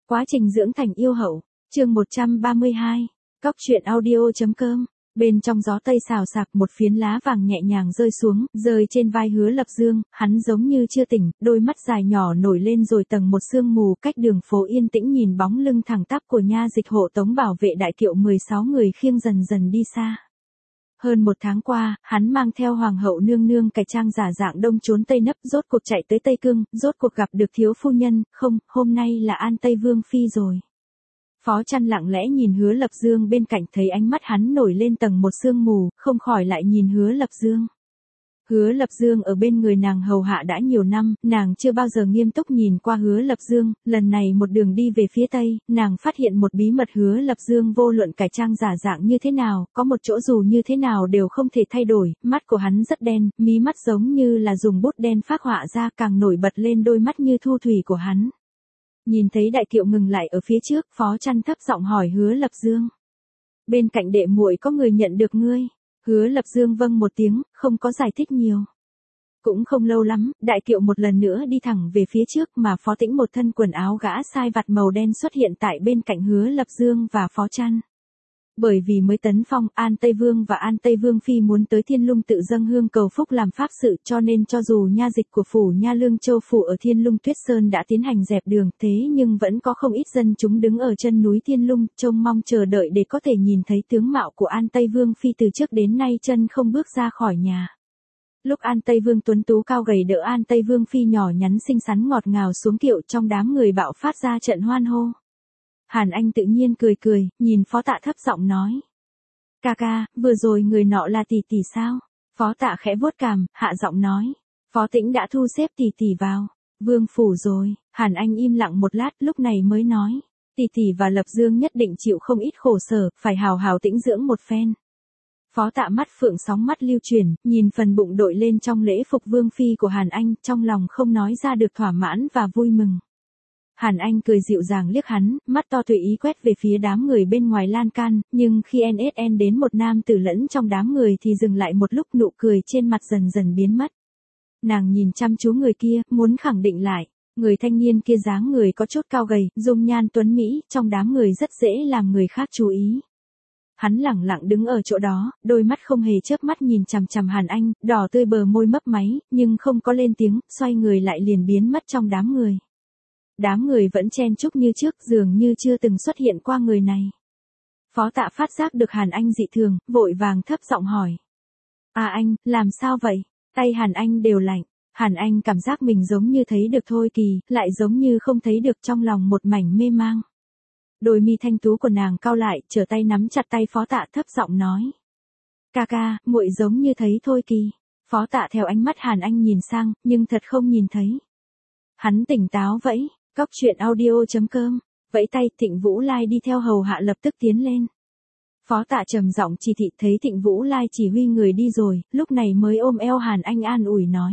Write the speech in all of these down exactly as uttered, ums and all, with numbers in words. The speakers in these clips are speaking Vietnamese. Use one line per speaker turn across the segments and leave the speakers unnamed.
Quá trình dưỡng thành yêu hậu, chương một trăm ba mươi hai, cóc truyện audio.com. Bên trong gió tây xào xạc, một phiến lá vàng nhẹ nhàng rơi xuống, rơi trên vai Hứa Lập Dương, hắn giống như chưa tỉnh, đôi mắt dài nhỏ nổi lên rồi tầng một sương mù, cách đường phố yên tĩnh nhìn bóng lưng thẳng tắp của nha dịch hộ tống bảo vệ đại kiệu mười sáu người khiêng dần dần đi xa. Hơn một tháng qua, hắn mang theo hoàng hậu nương nương cải trang giả dạng đông trốn tây nấp, rốt cuộc chạy tới Tây Cương, rốt cuộc gặp được thiếu phu nhân, không, hôm nay là An Tây Vương Phi rồi. Phó Chăn lặng lẽ nhìn Hứa Lập Dương bên cạnh, thấy ánh mắt hắn nổi lên tầng một sương mù, không khỏi lại nhìn Hứa Lập Dương. Hứa Lập Dương ở bên người nàng hầu hạ đã nhiều năm, nàng chưa bao giờ nghiêm túc nhìn qua Hứa Lập Dương, lần này một đường đi về phía Tây, nàng phát hiện một bí mật. Hứa Lập Dương vô luận cải trang giả dạng như thế nào, có một chỗ dù như thế nào đều không thể thay đổi, mắt của hắn rất đen, mí mắt giống như là dùng bút đen phác họa ra, càng nổi bật lên đôi mắt như thu thủy của hắn. Nhìn thấy đại kiệu ngừng lại ở phía trước, Phó Chăn thấp giọng hỏi Hứa Lập Dương. Bên cạnh đệ muội có người nhận được ngươi. Hứa Lập Dương vâng một tiếng, không có giải thích nhiều. Cũng không lâu lắm, đại kiệu một lần nữa đi thẳng về phía trước, mà Phó Tĩnh một thân quần áo gã sai vặt màu đen xuất hiện tại bên cạnh Hứa Lập Dương và Phó Chăn. Bởi vì mới tấn phong, An Tây Vương và An Tây Vương Phi muốn tới Thiên Lung tự dâng hương cầu phúc làm pháp sự, cho nên cho dù nha dịch của phủ Nha Lương Châu phủ ở Thiên Lung Tuyết Sơn đã tiến hành dẹp đường, thế nhưng vẫn có không ít dân chúng đứng ở chân núi Thiên Lung, trông mong chờ đợi để có thể nhìn thấy tướng mạo của An Tây Vương Phi từ trước đến nay chân không bước ra khỏi nhà. Lúc An Tây Vương tuấn tú cao gầy đỡ An Tây Vương Phi nhỏ nhắn xinh xắn ngọt ngào xuống kiệu, trong đám người bạo phát ra trận hoan hô. Hàn Anh tự nhiên cười cười, nhìn Phó Tạ thấp giọng nói. Ca ca, vừa rồi người nọ là tỷ tỷ sao? Phó Tạ khẽ vuốt cằm, hạ giọng nói. Phó Tĩnh đã thu xếp tỷ tỷ vào vương phủ rồi. Hàn Anh im lặng một lát, lúc này mới nói. Tỷ tỷ và Lập Dương nhất định chịu không ít khổ sở, phải hào hào tĩnh dưỡng một phen. Phó Tạ mắt phượng sóng mắt lưu chuyển, nhìn phần bụng đội lên trong lễ phục vương phi của Hàn Anh, trong lòng không nói ra được thỏa mãn và vui mừng. Hàn Anh cười dịu dàng liếc hắn, mắt to tùy ý quét về phía đám người bên ngoài lan can, nhưng khi en ét en đến một nam tử lẫn trong đám người thì dừng lại một lúc, nụ cười trên mặt dần dần biến mất. Nàng nhìn chăm chú người kia, muốn khẳng định lại, người thanh niên kia dáng người có chút cao gầy, dung nhan tuấn mỹ, trong đám người rất dễ làm người khác chú ý. Hắn lẳng lặng đứng ở chỗ đó, đôi mắt không hề chớp mắt nhìn chằm chằm Hàn Anh, đỏ tươi bờ môi mấp máy, nhưng không có lên tiếng, xoay người lại liền biến mất trong đám người. Đám người vẫn chen chúc như trước, dường như chưa từng xuất hiện qua người này. Phó Tạ phát giác được Hàn Anh dị thường, vội vàng thấp giọng hỏi. À anh, làm sao vậy? Tay Hàn Anh đều lạnh. Hàn Anh cảm giác mình giống như thấy được Thôi Kỳ, lại giống như không thấy được, trong lòng một mảnh mê mang. Đôi mi thanh tú của nàng cau lại, trở tay nắm chặt tay Phó Tạ thấp giọng nói. Ca ca, muội giống như thấy Thôi Kỳ. Phó Tạ theo ánh mắt Hàn Anh nhìn sang, nhưng thật không nhìn thấy. Hắn tỉnh táo vẫy. Cóc truyện audio.com, vẫy tay, Thịnh Vũ Lai đi theo hầu hạ lập tức tiến lên. Phó Tạ trầm giọng chỉ thị, thấy Thịnh Vũ Lai chỉ huy người đi rồi, lúc này mới ôm eo Hàn Anh an ủi nói.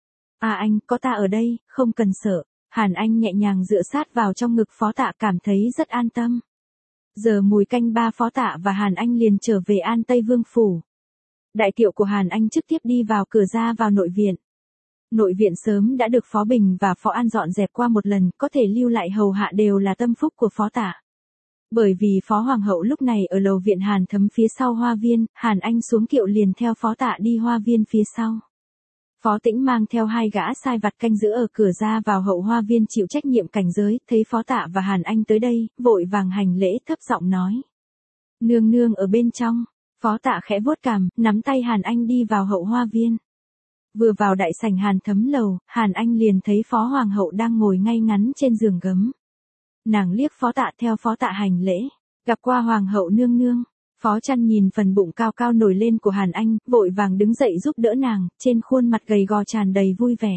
À anh, có ta ở đây, không cần sợ. Hàn Anh nhẹ nhàng dựa sát vào trong ngực Phó Tạ, cảm thấy rất an tâm. Giờ mùi canh ba, Phó Tạ và Hàn Anh liền trở về An Tây Vương phủ. Đại kiệu của Hàn Anh trực tiếp đi vào cửa ra vào nội viện. Nội viện sớm đã được Phó Bình và Phó An dọn dẹp qua một lần, có thể lưu lại hầu hạ đều là tâm phúc của Phó Tạ. Bởi vì Phó Hoàng hậu lúc này ở lầu viện Hàn Thấm phía sau hoa viên, Hàn Anh xuống kiệu liền theo Phó Tạ đi hoa viên phía sau. Phó Tĩnh mang theo hai gã sai vặt canh giữ ở cửa ra vào hậu hoa viên chịu trách nhiệm cảnh giới, thấy Phó Tạ và Hàn Anh tới đây, vội vàng hành lễ thấp giọng nói. Nương nương ở bên trong. Phó Tạ khẽ vuốt cằm, nắm tay Hàn Anh đi vào hậu hoa viên. Vừa vào đại sảnh Hàn Thấm lầu, Hàn Anh liền thấy Phó Hoàng hậu đang ngồi ngay ngắn trên giường gấm. Nàng liếc Phó Tạ theo Phó Tạ hành lễ, gặp qua Hoàng hậu nương nương. Phó Chăn nhìn phần bụng cao cao nổi lên của Hàn Anh, vội vàng đứng dậy giúp đỡ nàng, trên khuôn mặt gầy gò tràn đầy vui vẻ.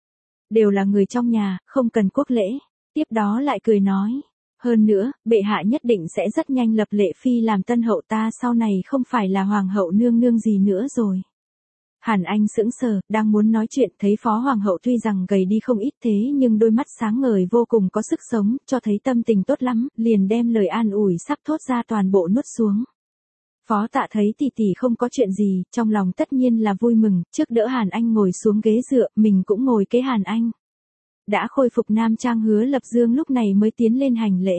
Đều là người trong nhà, không cần quốc lễ. Tiếp đó lại cười nói. Hơn nữa, bệ hạ nhất định sẽ rất nhanh lập Lệ Phi làm tân hậu, ta sau này không phải là Hoàng hậu nương nương gì nữa rồi. Hàn Anh sững sờ, đang muốn nói chuyện, thấy Phó Hoàng hậu tuy rằng gầy đi không ít thế nhưng đôi mắt sáng ngời vô cùng có sức sống, cho thấy tâm tình tốt lắm, liền đem lời an ủi sắp thốt ra toàn bộ nuốt xuống. Phó Tạ thấy tỷ tỷ không có chuyện gì, trong lòng tất nhiên là vui mừng, trước đỡ Hàn Anh ngồi xuống ghế dựa, mình cũng ngồi kế Hàn Anh. Đã khôi phục nam trang Hứa Lập Dương lúc này mới tiến lên hành lễ.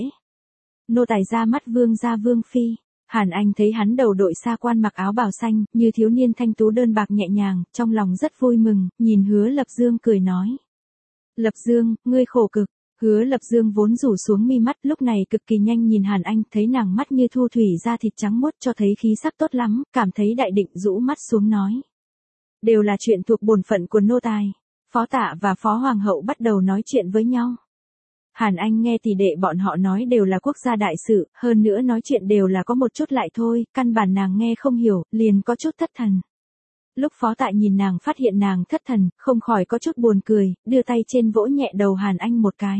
Nô tài ra mắt vương gia vương phi. Hàn Anh thấy hắn đầu đội sa quan mặc áo bào xanh, như thiếu niên thanh tú đơn bạc nhẹ nhàng, trong lòng rất vui mừng, nhìn Hứa Lập Dương cười nói. Lập Dương, ngươi khổ cực. Hứa Lập Dương vốn rủ xuống mi mắt, lúc này cực kỳ nhanh nhìn Hàn Anh, thấy nàng mắt như thu thủy da thịt trắng muốt cho thấy khí sắc tốt lắm, cảm thấy đại định rũ mắt xuống nói. Đều là chuyện thuộc bổn phận của nô tài. Phó Tạ và Phó Hoàng hậu bắt đầu nói chuyện với nhau. Hàn Anh nghe tỷ đệ bọn họ nói đều là quốc gia đại sự, hơn nữa nói chuyện đều là có một chút lại thôi, căn bản nàng nghe không hiểu, liền có chút thất thần. Lúc Phó Tạ nhìn nàng phát hiện nàng thất thần, không khỏi có chút buồn cười, đưa tay trên vỗ nhẹ đầu Hàn Anh một cái.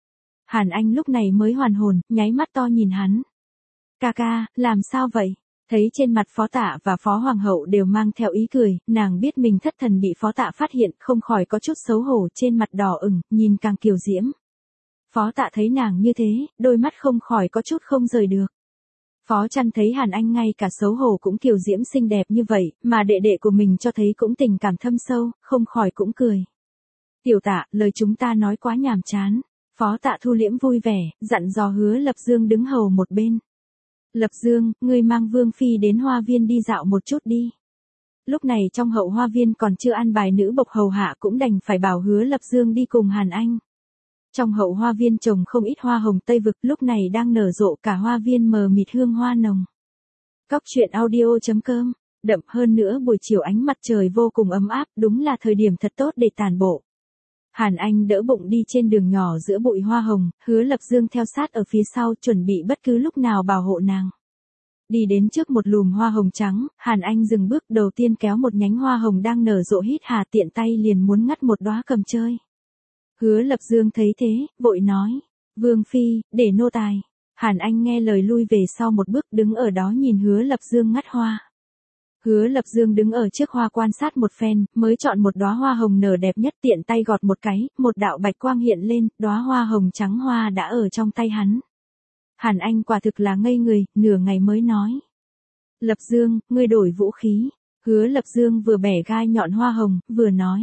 Hàn Anh lúc này mới hoàn hồn, nháy mắt to nhìn hắn. Ca ca, làm sao vậy? Thấy trên mặt Phó Tạ và Phó Hoàng hậu đều mang theo ý cười, nàng biết mình thất thần bị Phó Tạ phát hiện, không khỏi có chút xấu hổ, trên mặt đỏ ửng, nhìn càng kiều diễm. Phó Tạ thấy nàng như thế, đôi mắt không khỏi có chút không rời được. Phó Trăn thấy Hàn Anh ngay cả xấu hổ cũng kiều diễm xinh đẹp như vậy, mà đệ đệ của mình cho thấy cũng tình cảm thâm sâu, không khỏi cũng cười. Tiểu Tạ, lời chúng ta nói quá nhàm chán. Phó Tạ thu liễm vui vẻ, dặn dò Hứa Lập Dương đứng hầu một bên. Lập Dương, ngươi mang Vương Phi đến hoa viên đi dạo một chút đi. Lúc này trong hậu hoa viên còn chưa an bài nữ bộc hầu hạ cũng đành phải bảo Hứa Lập Dương đi cùng Hàn Anh. Trong hậu hoa viên trồng không ít hoa hồng Tây Vực, lúc này đang nở rộ cả hoa viên mờ mịt hương hoa nồng. Cóc truyện audio chấm com, đậm hơn nữa buổi chiều ánh mặt trời vô cùng ấm áp, đúng là thời điểm thật tốt để tản bộ. Hàn Anh đỡ bụng đi trên đường nhỏ giữa bụi hoa hồng, Hứa Lập Dương theo sát ở phía sau chuẩn bị bất cứ lúc nào bảo hộ nàng. Đi đến trước một lùm hoa hồng trắng, Hàn Anh dừng bước đầu tiên kéo một nhánh hoa hồng đang nở rộ hít hà tiện tay liền muốn ngắt một đóa cầm chơi. Hứa Lập Dương thấy thế, vội nói, Vương Phi, để nô tài. Hàn Anh nghe lời lui về sau một bước đứng ở đó nhìn Hứa Lập Dương ngắt hoa. Hứa Lập Dương đứng ở trước hoa quan sát một phen, mới chọn một đóa hoa hồng nở đẹp nhất tiện tay gọt một cái, một đạo bạch quang hiện lên, đóa hoa hồng trắng hoa đã ở trong tay hắn. Hàn Anh quả thực là ngây người, nửa ngày mới nói. Lập Dương, ngươi đổi vũ khí. Hứa Lập Dương vừa bẻ gai nhọn hoa hồng, vừa nói.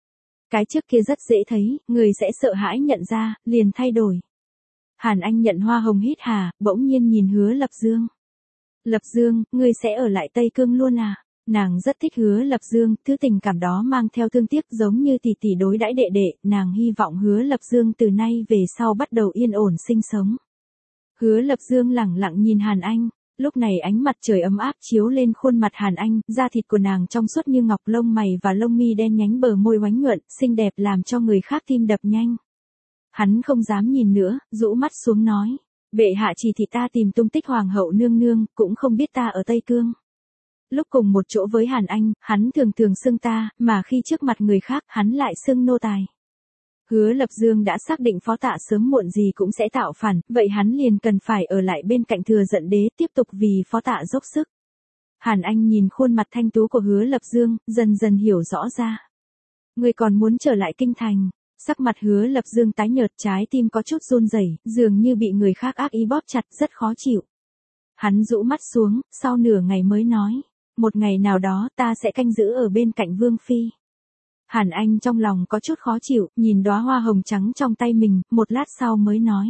Cái trước kia rất dễ thấy, người sẽ sợ hãi nhận ra, liền thay đổi. Hàn Anh nhận hoa hồng hít hà, bỗng nhiên nhìn Hứa Lập Dương. Lập Dương, ngươi sẽ ở lại Tây Cương luôn à? Nàng rất thích Hứa Lập Dương, thứ tình cảm đó mang theo thương tiếc giống như tỷ tỷ đối đãi đệ đệ, nàng hy vọng Hứa Lập Dương từ nay về sau bắt đầu yên ổn sinh sống. Hứa Lập Dương lẳng lặng nhìn Hàn Anh, lúc này ánh mặt trời ấm áp chiếu lên khuôn mặt Hàn Anh, da thịt của nàng trong suốt như ngọc, lông mày và lông mi đen nhánh, bờ môi oánh nhuận, xinh đẹp làm cho người khác tim đập nhanh. Hắn không dám nhìn nữa, rũ mắt xuống nói. Bệ hạ chỉ thị ta tìm tung tích hoàng hậu nương nương, cũng không biết ta ở Tây Cương. Lúc cùng một chỗ với Hàn Anh, hắn thường thường xưng ta, mà khi trước mặt người khác, hắn lại xưng nô tài. Hứa Lập Dương đã xác định Phó Tạ sớm muộn gì cũng sẽ tạo phản, vậy hắn liền cần phải ở lại bên cạnh Thừa Giận Đế, tiếp tục vì Phó Tạ dốc sức. Hàn Anh nhìn khuôn mặt thanh tú của Hứa Lập Dương, dần dần hiểu rõ ra. Người còn muốn trở lại kinh thành. Sắc mặt Hứa Lập Dương tái nhợt, trái tim có chút run rẩy, dường như bị người khác ác ý bóp chặt, rất khó chịu. Hắn rũ mắt xuống, sau nửa ngày mới nói, một ngày nào đó ta sẽ canh giữ ở bên cạnh Vương Phi. Hàn Anh trong lòng có chút khó chịu, nhìn đóa hoa hồng trắng trong tay mình, một lát sau mới nói.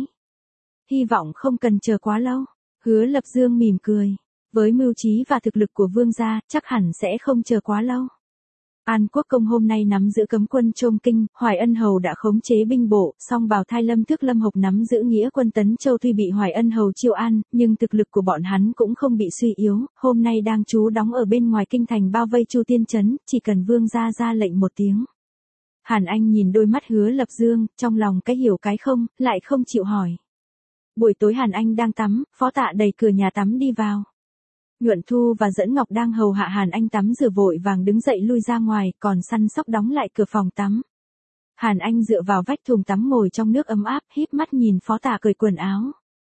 Hy vọng không cần chờ quá lâu. Hứa Lập Dương mỉm cười, với mưu trí và thực lực của Vương gia, chắc hẳn sẽ không chờ quá lâu. An Quốc Công hôm nay nắm giữ cấm quân Trôm Kinh, Hoài Ân Hầu đã khống chế binh bộ, song Bào Thai Lâm Thước Lâm Hộc nắm giữ nghĩa quân Tấn Châu, tuy bị Hoài Ân Hầu chiêu an, nhưng thực lực của bọn hắn cũng không bị suy yếu, hôm nay đang trú đóng ở bên ngoài kinh thành bao vây Chu Tiên Trấn, chỉ cần Vương gia ra lệnh một tiếng. Hàn Anh nhìn đôi mắt Hứa Lập Dương, trong lòng cái hiểu cái không, lại không chịu hỏi. Buổi tối Hàn Anh đang tắm, Phó Tạ đẩy cửa nhà tắm đi vào. Nhuận Thu và Dẫn Ngọc đang hầu hạ Hàn Anh tắm rửa vội vàng đứng dậy lui ra ngoài, còn săn sóc đóng lại cửa phòng tắm. Hàn Anh dựa vào vách thùng tắm ngồi trong nước ấm áp, híp mắt nhìn Phó Tạ cởi quần áo.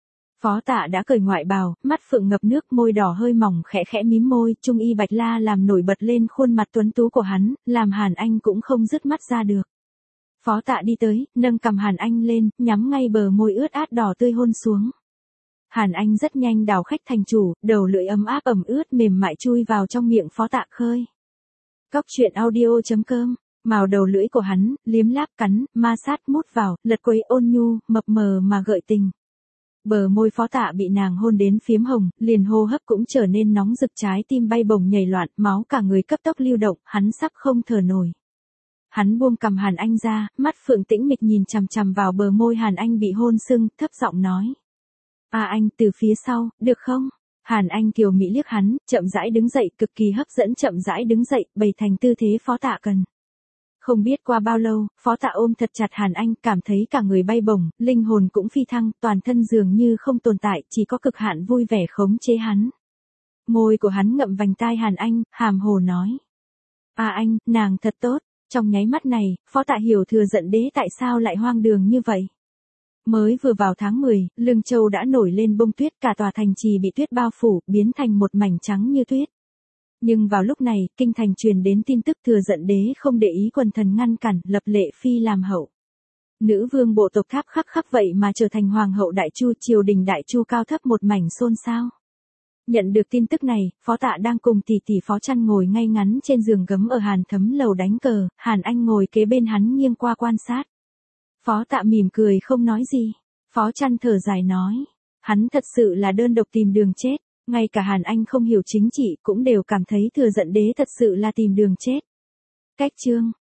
Phó Tạ đã cởi ngoại bào, mắt phượng ngập nước, môi đỏ hơi mỏng khẽ khẽ mím môi, trung y bạch la làm nổi bật lên khuôn mặt tuấn tú của hắn, làm Hàn Anh cũng không dứt mắt ra được. Phó Tạ đi tới, nâng cằm Hàn Anh lên, nhắm ngay bờ môi ướt át đỏ tươi hôn xuống. Hàn Anh rất nhanh đào khách thành chủ, đầu lưỡi ấm áp ẩm ướt mềm mại chui vào trong miệng Phó Tạ khơi. Cóc truyện audio chấm com Màu đầu lưỡi của hắn, liếm láp cắn, ma sát mút vào, lật quấy ôn nhu, mập mờ mà gợi tình. Bờ môi Phó Tạ bị nàng hôn đến phiếm hồng, liền hô hấp cũng trở nên nóng rực, trái tim bay bổng nhảy loạn, máu cả người cấp tốc lưu động, hắn sắp không thở nổi. Hắn buông cầm Hàn Anh ra, mắt phượng tĩnh mịch nhìn chằm chằm vào bờ môi Hàn Anh bị hôn sưng, thấp giọng nói. À anh, từ phía sau, được không? Hàn Anh kiều mỹ liếc hắn, chậm rãi đứng dậy, cực kỳ hấp dẫn chậm rãi đứng dậy, bày thành tư thế Phó Tạ cần. Không biết qua bao lâu, Phó Tạ ôm thật chặt Hàn Anh, cảm thấy cả người bay bổng, linh hồn cũng phi thăng, toàn thân dường như không tồn tại, chỉ có cực hạn vui vẻ khống chế hắn. Môi của hắn ngậm vành tai Hàn Anh, hàm hồ nói. À anh, nàng thật tốt. Trong nháy mắt này, Phó Tạ hiểu thừa giận đế tại sao lại hoang đường như vậy. Mới vừa vào tháng mười, Lương Châu đã nổi lên bông tuyết, cả tòa thành trì bị tuyết bao phủ, biến thành một mảnh trắng như tuyết. Nhưng vào lúc này, kinh thành truyền đến tin tức thừa giận đế không để ý quần thần ngăn cản, lập Lệ Phi làm hậu. Nữ vương bộ tộc Tháp khắc khắc vậy mà trở thành hoàng hậu Đại Chu, triều đình Đại Chu cao thấp một mảnh xôn xao. Nhận được tin tức này, Phó Tạ đang cùng tỷ tỷ Phó Trăn ngồi ngay ngắn trên giường gấm ở Hàn Thấm lầu đánh cờ, Hàn Anh ngồi kế bên hắn nghiêng qua quan sát. Phó Tạ mỉm cười không nói gì. Phó Trăn thở dài nói, hắn thật sự là đơn độc tìm đường chết, ngay cả Hàn Anh không hiểu chính trị cũng đều cảm thấy thừa giận đế thật sự là tìm đường chết. Cách chương